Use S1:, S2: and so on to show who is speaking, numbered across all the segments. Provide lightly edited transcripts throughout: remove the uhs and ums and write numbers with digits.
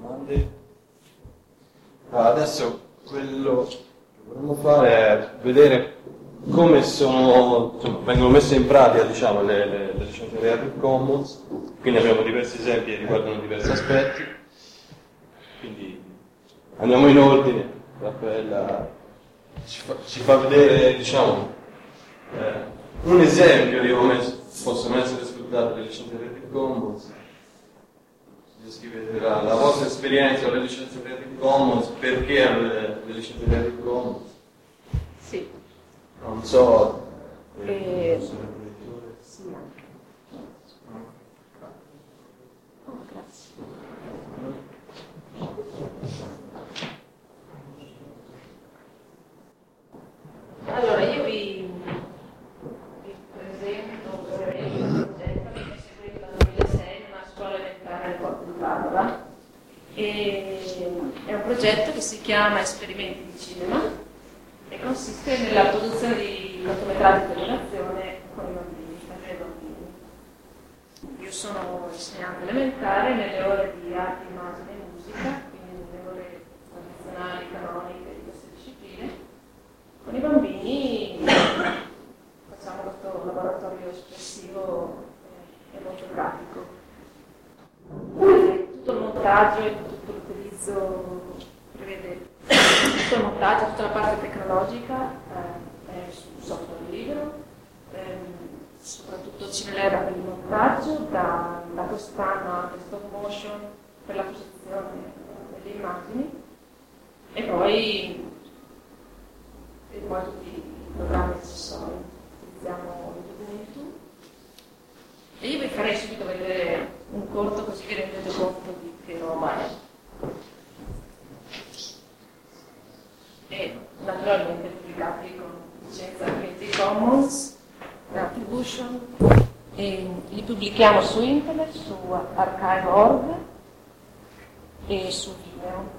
S1: domande? Adesso quello che vorremmo fare è vedere come vengono messe in pratica, diciamo, le licenze Creative Commons. Quindi abbiamo diversi esempi che riguardano diversi aspetti. Quindi andiamo in ordine. Raffaella ci fa vedere, diciamo, un esempio di come possono essere sfruttate le licenze Creative Commons. Descrivete la vostra esperienza con le licenze Creative Commons, perché le licenze Creative Commons.
S2: Sì.
S1: Non so.
S2: Sì, anche. Oh, grazie. Allora, io vi presento brevemente il progetto che mi è seguito dal 2006 in una scuola elementare del Porto di Padova. È un progetto che si chiama Esperimenti di Cinema e consiste nella produzione di cortometraggi di animazione con i bambini, per i bambini. Io sono insegnante elementare nelle ore di arte, immagine e musica, quindi nelle ore tradizionali, canoniche di queste discipline. Con i bambini facciamo questo laboratorio espressivo e molto pratico. Tutto il montaggio e tutto l'utilizzo prevede tutto il montaggio, tutta la parte tecnologica è su software libero, soprattutto Cinelera per il montaggio, da quest'anno anche stop motion per la posizione delle immagini e poi tutti i programmi accessori. Utilizziamo Ubuntu e io vi farei subito vedere un corto così vi rendete conto di che roba è. E naturalmente pubblicati con licenza Creative Commons Attribution e li pubblichiamo su internet, su archive.org e su Vimeo.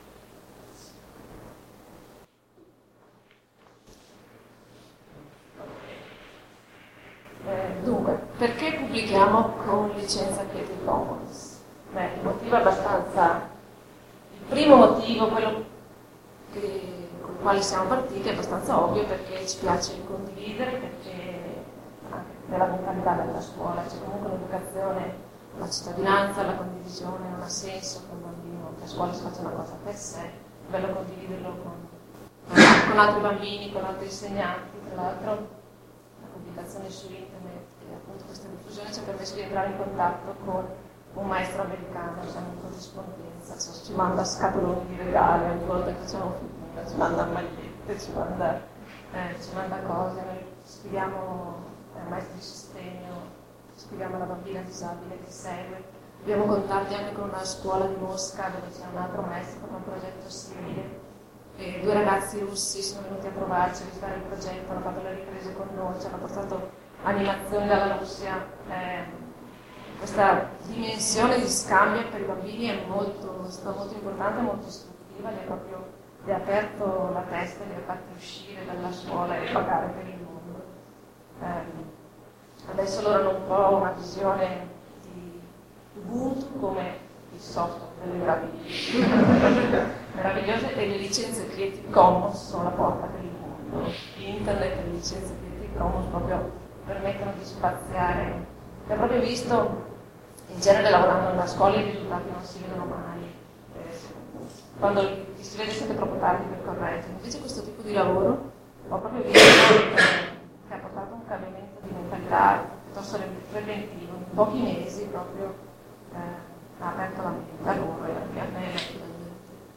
S2: Dunque, perché pubblichiamo con licenza Creative Commons? Il motivo è abbastanza... Il primo motivo, quello con il quale siamo partiti, è abbastanza ovvio, perché ci piace condividere, perché anche nella mentalità della scuola c'è comunque l'educazione, la cittadinanza, la condivisione, non ha senso che un bambino che a scuola si faccia una cosa per sé, è bello condividerlo con altri bambini, con altri insegnanti. Tra l'altro la pubblicazione su internet e appunto questa diffusione ci ha permesso di entrare in contatto con un maestro americano, siamo in corrispondenza, ci manda scatoloni di regali ogni volta che facciamo figura, ci manda magliette, ci manda cose, noi scriviamo maestro di sostegno, scriviamo alla bambina disabile che segue, abbiamo contatti anche con una scuola di Mosca dove c'è un altro maestro con un progetto simile. E 2 ragazzi russi sono venuti a trovarci a visitare il progetto, hanno fatto le riprese con noi, ci hanno portato animazioni dalla Russia. Questa dimensione di scambio per i bambini è stata molto importante, molto istruttiva, gli ha aperto la testa, li ha fatti uscire dalla scuola e pagare per il mondo. Adesso loro hanno un po' una visione di Ubuntu come il software delle meravigliose e le licenze Creative Commons sono la porta per il mondo. Internet e le licenze Creative Commons proprio permettono di spaziare. Ho proprio visto, in genere lavorando nella scuola i risultati non si vedono mai, quando ti si vede sempre troppo tardi per correggere. Invece questo tipo di lavoro ho proprio visto che ha portato un cambiamento di mentalità piuttosto preventivo, in pochi mesi proprio ha aperto la mente a loro e anche a me naturalmente.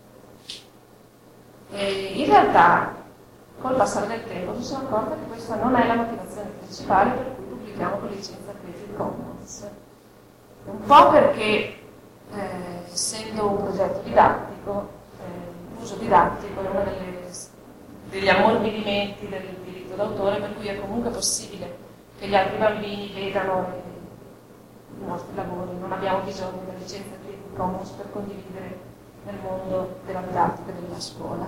S2: In realtà col passare del tempo mi sono accorta che questa non è la motivazione principale per cui pubblichiamo con licenza Creative Commons. Un po' perché essendo un progetto didattico, l'uso didattico è uno degli ammorbidimenti del diritto d'autore, per cui è comunque possibile che gli altri bambini vedano i nostri lavori, non abbiamo bisogno della licenza Creative Commons per condividere nel mondo della didattica e della scuola.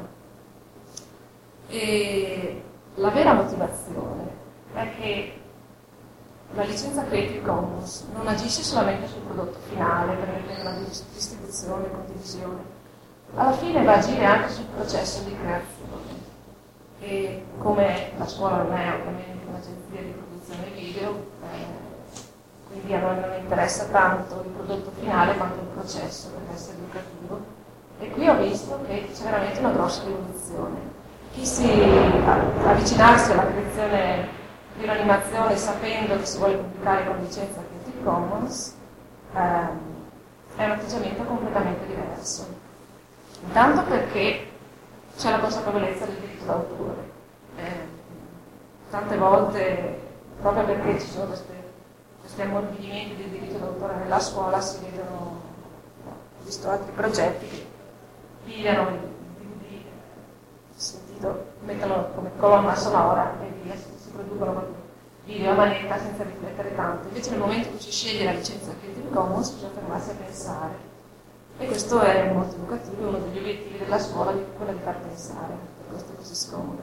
S2: E la vera motivazione è che la licenza Creative Commons non agisce solamente sul prodotto finale, permette una distribuzione distribuzione, condivisione, alla fine va a agire anche sul processo di creazione. E come la scuola non è ovviamente un'agenzia di produzione video, quindi a noi non interessa tanto il prodotto finale quanto il processo per essere educativo. E qui ho visto che c'è veramente una grossa rivoluzione. Chi si avvicinarsi alla creazione di un'animazione sapendo che si vuole pubblicare con licenza Creative Commons è un atteggiamento completamente diverso. Intanto perché c'è la consapevolezza del diritto d'autore. Tante volte, proprio perché ci sono questi ammorbidimenti del diritto d'autore nella scuola, si vedono, ho visto altri progetti che pigliano il DVD, sentito, mettono come colonna sonora e via, si producono video a manetta senza riflettere tanto. Invece nel momento in cui si sceglie la licenza Creative Commons bisogna fermarsi a pensare. E questo è molto educativo, uno degli obiettivi della scuola è quello di far pensare, per questo è così scomodo.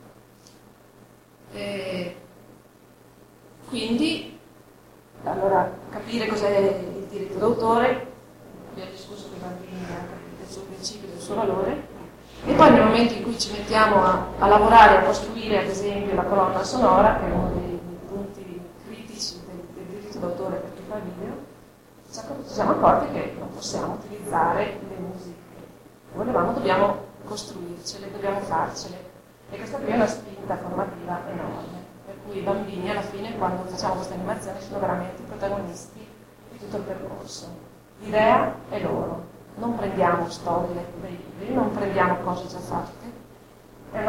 S2: Quindi, allora, capire cos'è il diritto d'autore, abbiamo discusso con i bambini anche del suo principio e del suo valore, e poi nel momento in cui ci mettiamo a lavorare, a costruire ad esempio la colonna sonora, che è uno dei punti critici del diritto d'autore per chi fa video, ci siamo accorti che non possiamo utilizzare le musiche che volevamo, dobbiamo costruircele, dobbiamo farcele. E questa qui è una spinta formativa enorme, per cui i bambini alla fine, quando facciamo queste animazioni, sono veramente i protagonisti di tutto il percorso. L'idea è loro, non prendiamo storie dai libri, non prendiamo cose già fatte, è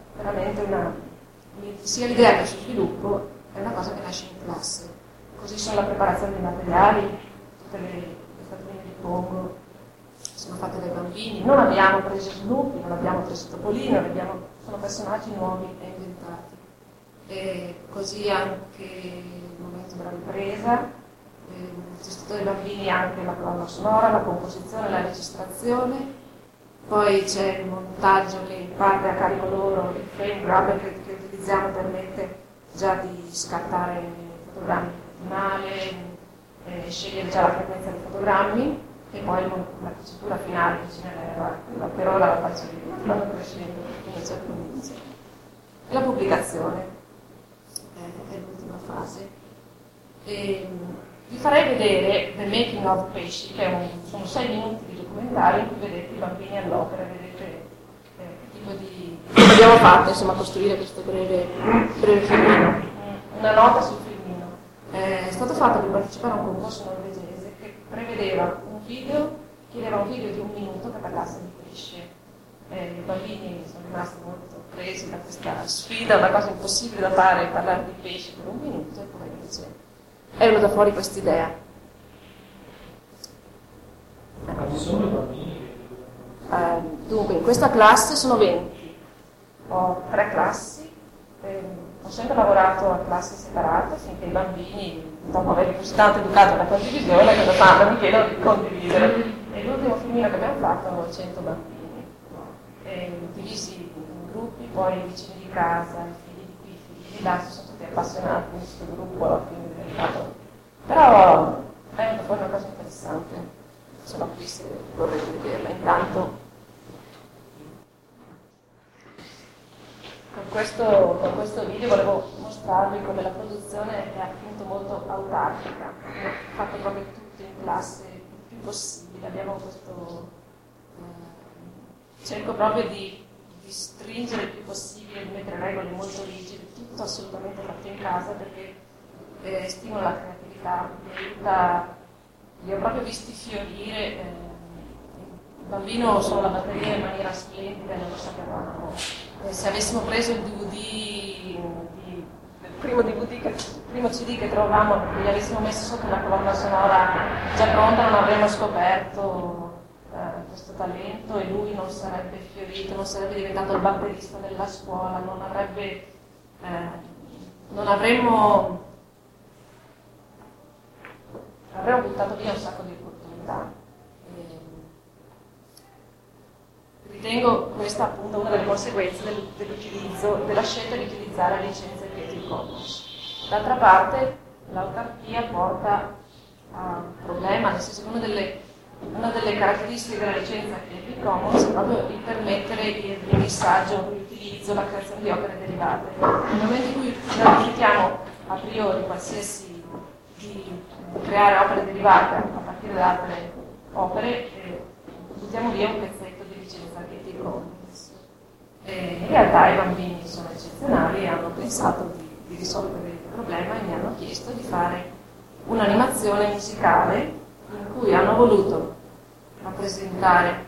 S2: sia l'idea che il suo sviluppo è una cosa che nasce in classe. Così sono la preparazione dei materiali, le statuine di Congo sono fatte dai bambini, non abbiamo preso Snoopy, non abbiamo preso Topolino, sono personaggi nuovi e inventati. E così anche il momento della ripresa, gestito dai bambini anche la colonna sonora, la composizione, la registrazione, poi c'è il montaggio che in parte è a carico loro, il frame grabber che utilizziamo permette già di scattare fotogrammi di finale, scegliere già la frequenza dei fotogrammi e poi la tessitura finale per ora la faccio io, vanno crescendo perché non c'è l'inizio. E la pubblicazione è l'ultima fase. Vi farei vedere The Making of Pesci, che sono 6 minuti di documentario in cui vedete i bambini all'opera, vedete che tipo di abbiamo fatto, insomma, a costruire questo breve filmino. Una nota sul filmino. È stato fatto per partecipare a un concorso norvegese che prevedeva chiedeva un video di 1 minuto che parlasse di pesce. I bambini sono rimasti molto presi da questa sfida, una cosa impossibile da fare, parlare di pesce per 1 minuto, e poi invece è venuta fuori questa idea.
S3: Quanti sono i bambini?
S2: Dunque, in questa classe sono 20. Ho 3 classi. Ho sempre lavorato a classi separate finché i bambini, dopo aver così tanto educato la condivisione, cosa fanno? Mi chiedono di condividere. E l'ultimo filmino che abbiamo fatto hanno 100 bambini, divisi in gruppi, poi i vicini di casa, i figli di qui, i figli di là, si sono tutti appassionati in questo gruppo, alla fine è diventato. Però è venuta fuori una cosa interessante, sono qui se vorrete vederla. Intanto con questo video volevo mostrarvi come la produzione è appunto molto autarchica, ho fatto proprio tutto in classe il più possibile, abbiamo questo cerco proprio di stringere il più possibile, di mettere regole molto rigide, tutto assolutamente fatto in casa perché stimola la creatività, mi aiuta, li ho proprio visti fiorire, il bambino sono la batteria in maniera splendida, non lo sapevamo. Se avessimo preso il DVD, il primo CD che trovavamo, gli avessimo messo sotto la colonna sonora già pronta, non avremmo scoperto questo talento e lui non sarebbe fiorito, non sarebbe diventato il batterista della scuola, avremmo buttato via un sacco di opportunità. Ritengo questa appunto una delle conseguenze della scelta di utilizzare la licenza Creative Commons. D'altra parte l'autarchia porta a un problema, nel senso che una delle una delle caratteristiche della licenza Creative Commons è proprio il permettere il rimissaggio, l'utilizzo, la creazione di opere derivate. Nel momento in cui noi rifiutiamo a priori qualsiasi di creare opere derivate a partire da altre opere, buttiamo via un pezzetto di licenza Creative Commons. In realtà i bambini sono eccezionali e hanno pensato di risolvere il problema e mi hanno chiesto di fare un'animazione musicale in cui hanno voluto rappresentare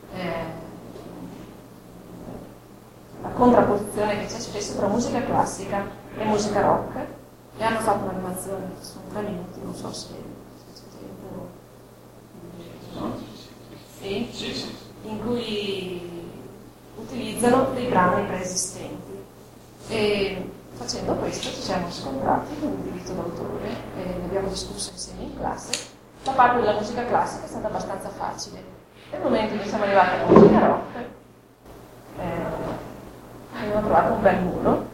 S2: la contrapposizione che c'è spesso tra musica classica e musica rock, e hanno fatto un'animazione, sono 3 minuti, non so se c'è tempo, no? Sì, in cui utilizzano dei brani preesistenti, e facendo questo ci siamo scontrati con il diritto d'autore e ne abbiamo discusso insieme in classe. La parte della musica classica è stata abbastanza facile. Nel momento in cui siamo arrivati alla musica rock abbiamo trovato un bel muro,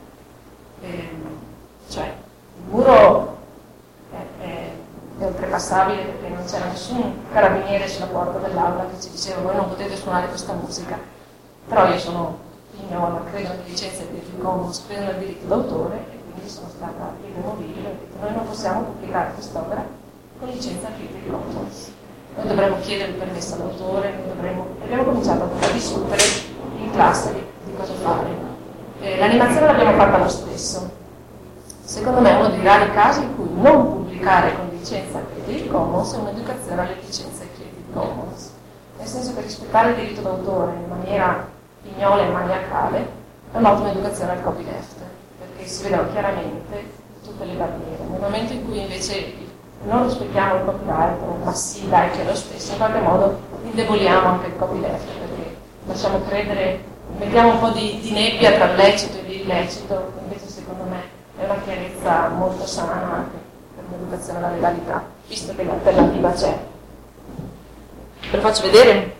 S2: cioè il muro è oltrepassabile perché non c'era nessun carabiniere sulla porta dell'aula che ci diceva voi non potete suonare questa musica, però io sono pignola, credo nelle licenze Creative Commons, credo nel diritto d'autore e quindi sono stata irremovibile, ho detto noi non possiamo pubblicare quest'opera con licenza Creative Commons, noi dovremmo chiedere il permesso all'autore, abbiamo cominciato a discutere in classe di cosa fare. L'animazione l'abbiamo fatta lo stesso. Secondo me è uno dei rari casi in cui non pubblicare con licenza Creative Commons è un'educazione alle licenze Creative Commons, nel senso che rispettare il diritto d'autore in maniera pignola e maniacale è un'ottima educazione al copyleft, perché si vedono chiaramente tutte le barriere. Nel momento in cui invece non rispettiamo il copyright, ma sì, dai, che è lo stesso, in qualche modo indeboliamo anche il copyleft, perché lasciamo credere, mettiamo un po' di nebbia tra lecito e illecito, invece secondo me è una chiarezza molto sana anche per un'educazione alla legalità, visto che l'alternativa c'è. Ve lo faccio vedere?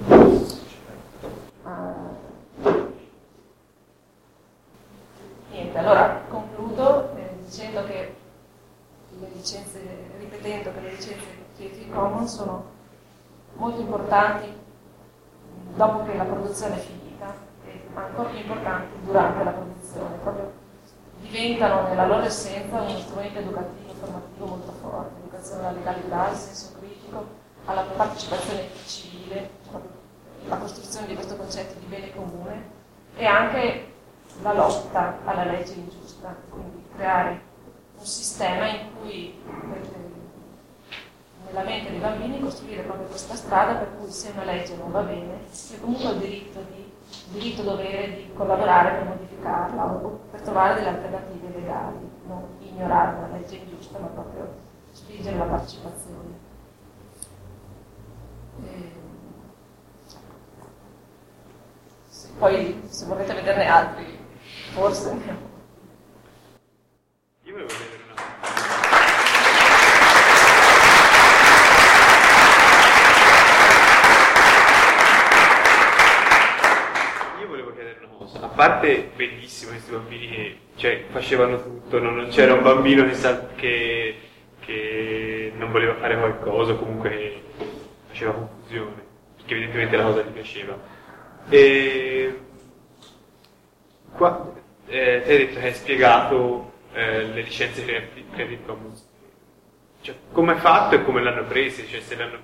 S2: Niente, allora concludo dicendo che ripetendo che le licenze Creative Commons sono molto importanti dopo che la produzione è finita e ancora più importanti durante la produzione, proprio diventano nella loro essenza uno strumento educativo e formativo molto forte, educazione alla legalità, al senso critico, alla partecipazione civile, proprio la costruzione di questo concetto di bene comune e anche la lotta alla legge ingiusta, quindi creare un sistema in cui nella mente dei bambini costruire proprio questa strada per cui se una legge non va bene, io comunque ho il diritto dovere di collaborare per modificarla o per trovare delle alternative legali, non ignorare una legge ingiusta, ma proprio spingere la partecipazione. Poi se volete vederne altri, forse.
S1: Io volevo vedere una. Io volevo chiedere una cosa. A parte bellissimo questi bambini che facevano tutto, non c'era un bambino che non voleva fare qualcosa, comunque faceva confusione, perché evidentemente la cosa gli piaceva. E qua hai detto che hai spiegato le licenze Creative Commons, cioè come è fatto e come l'hanno prese, cioè se l'hanno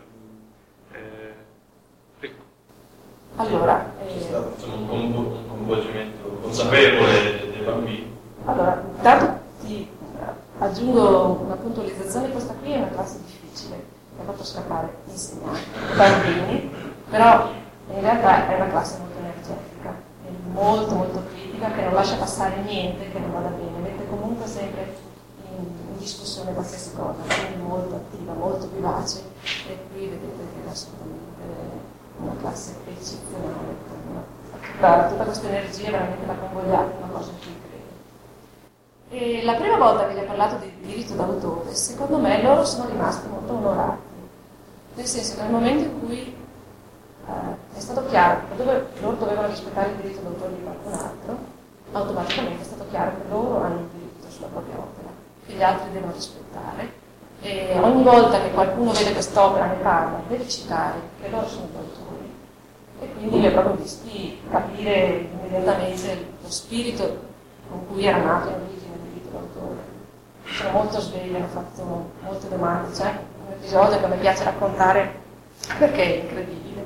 S2: allora
S1: c'è stato un coinvolgimento consapevole dei bambini.
S2: Allora, intanto ti aggiungo una puntualizzazione, questa qui è una classe difficile che ha fatto scappare insegnanti, bambini, però in realtà è una classe molto energetica, è molto molto critica, che non lascia passare niente che non vada bene, mette comunque sempre in discussione qualsiasi cosa, quindi molto attiva, molto vivace, e qui vedete che è assolutamente una classe eccezionale, tutta questa energia veramente la convogliata, è una cosa in cui credo. E la prima volta che gli ho parlato di diritto d'autore, secondo me loro sono rimasti molto onorati, nel senso che nel momento in cui è stato chiaro che loro dovevano rispettare il diritto d'autore di qualcun altro, automaticamente è stato chiaro che loro hanno il diritto sulla propria opera, che gli altri devono rispettare, E ogni volta che qualcuno vede quest'opera ne parla, deve citare che loro sono gli autori. E quindi li ho proprio visti capire immediatamente lo spirito con cui era nato in origine il diritto d'autore. Sono molto svegli, hanno fatto molte domande. C'è un episodio che mi piace raccontare perché è incredibile.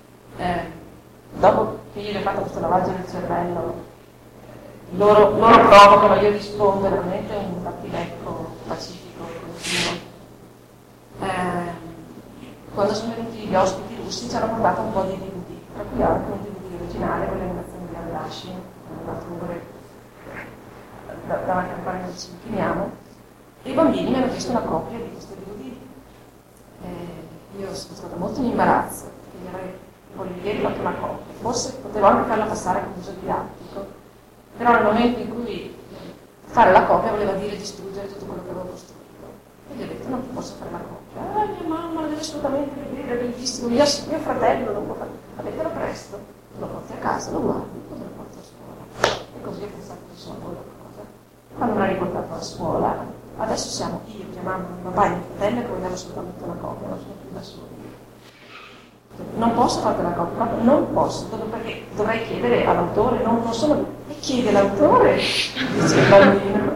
S2: Dopo che io gli ho fatto questo lavaggio del cervello, loro provocano, io rispondo veramente un battilecco pacifico, continuo. Quando sono venuti gli ospiti russi ci hanno portato un po' di DVD, tra cui anche un DVD originale con le animazioni di Andasci, davanti al quale noi ci inchiniamo, e i bambini mi hanno chiesto una copia di questo DVD. Io sono stata molto in imbarazzo, perché gli avrei volentieri fatto una copia, forse potevo anche farla passare come uso didattico, però nel momento in cui fare la copia voleva dire distruggere tutto quello che avevo costruito. E gli ho detto non ti posso fare la copia. Mia mamma la deve assolutamente vedere, è bellissimo, mio fratello non può fare. Fatelo presto, lo porti a casa, lo guardi, poi lo porti a scuola. E così ho pensato che sono quella cosa. Quando me l'ha riportato a scuola, adesso siamo io, mia mamma, mio papà e mio fratello che vogliamo assolutamente una copia, non sono più da soli. Non posso farti la copia, proprio non posso, perché dovrei chiedere all'autore, non sono. E chiede l'autore, dice il bambino.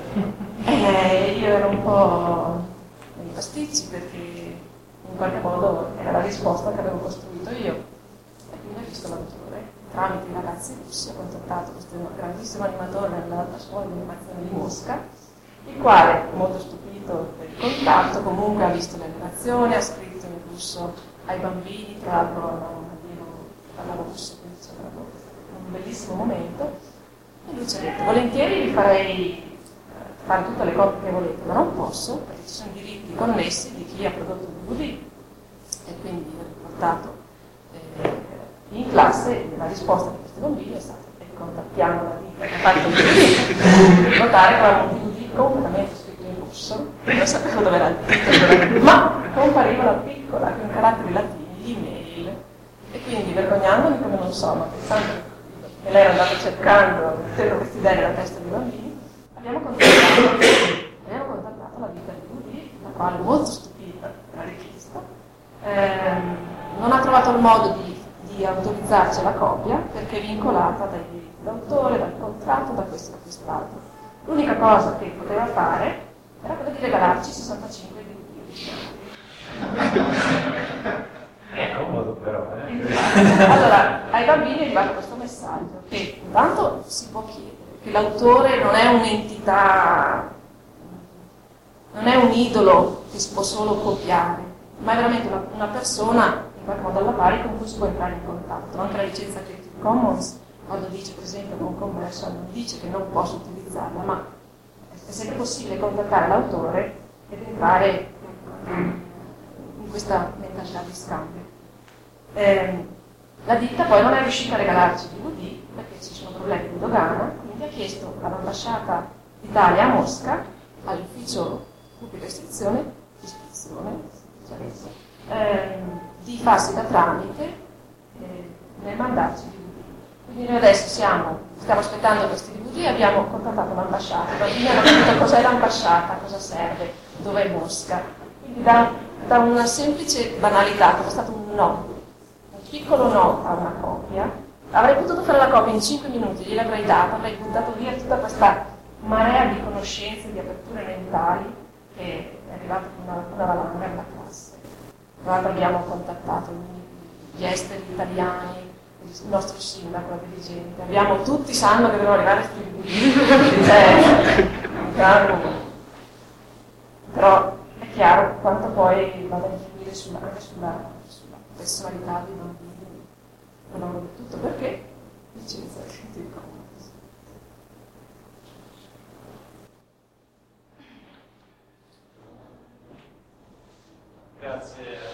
S2: Io ero un po' nei pasticci perché in qualche modo era la risposta che avevo costruito io. E quindi ho visto l'autore, tramite i ragazzi russi, ho contattato questo grandissimo animatore nell'alta scuola di animazione di Mosca, il quale, molto stupito del contatto, comunque ha visto le animazioni, ha scritto in russo ai bambini, tra l'altro parlavo russo, quindi c'era un bellissimo momento, e lui ci ha detto: volentieri vi farei fare tutte le copie che volete, ma non posso perché ci sono diritti connessi di chi ha prodotto il DVD. E quindi ho riportato in classe la risposta di questi bambini è stata: contattiamo la ditta che ha fatto il DVD, notare che aveva un DVD completamente scritto in russo, non sapevo dove era il titolo, ma compariva piccola con caratteri latini l'email, e quindi vergognandomi come non so, ma pensando che lei era andata cercando tutte queste idee nella testa dei bambini, abbiamo contattato la ditta di DVD, la quale molto stupita della richiesta, non ha trovato il modo di autorizzarci la copia perché è vincolata dai diritti d'autore, dal contratto, da questo e da quest'altro. L'unica cosa che poteva fare era quella di regalarci 65 DVD originali.
S3: È comodo però,
S2: Allora, ai bambini è arrivato questo messaggio che intanto si può chiedere che l'autore non è un'entità, non è un idolo che si può solo copiare, ma è veramente una persona in qualche modo alla pari con cui si può entrare in contatto. Anche la licenza Creative Commons, quando dice per esempio non commercial, non dice che non posso utilizzarla, ma è sempre possibile contattare l'autore ed entrare in questa mentalità di scambio. La ditta poi non è riuscita a regalarci il DVD perché ci sono problemi di dogana, quindi ha chiesto all'ambasciata d'Italia a Mosca, all'ufficio pubblica istruzione, di farsi da tramite nel mandarci il DVD. Quindi noi adesso stiamo aspettando questi DVD, abbiamo contattato l'ambasciata, i bambini hanno capito cos'è l'ambasciata, cosa serve, dov'è Mosca. Quindi da una semplice banalità, come è stato un no, un piccolo no a una copia, avrei potuto fare la copia in 5 minuti, gliel'avrei data, avrei buttato via tutta questa marea di conoscenze, di aperture mentali che è arrivata una valanga nella classe. Tra l'altro abbiamo contattato gli esteri italiani, il nostro sindaco, la dirigente, tutti sanno che devono arrivare a però è chiaro quanto poi vada a influire anche sulla personalità dei bambini, non ho tutto perché licenza Creative Commons.
S3: Grazie.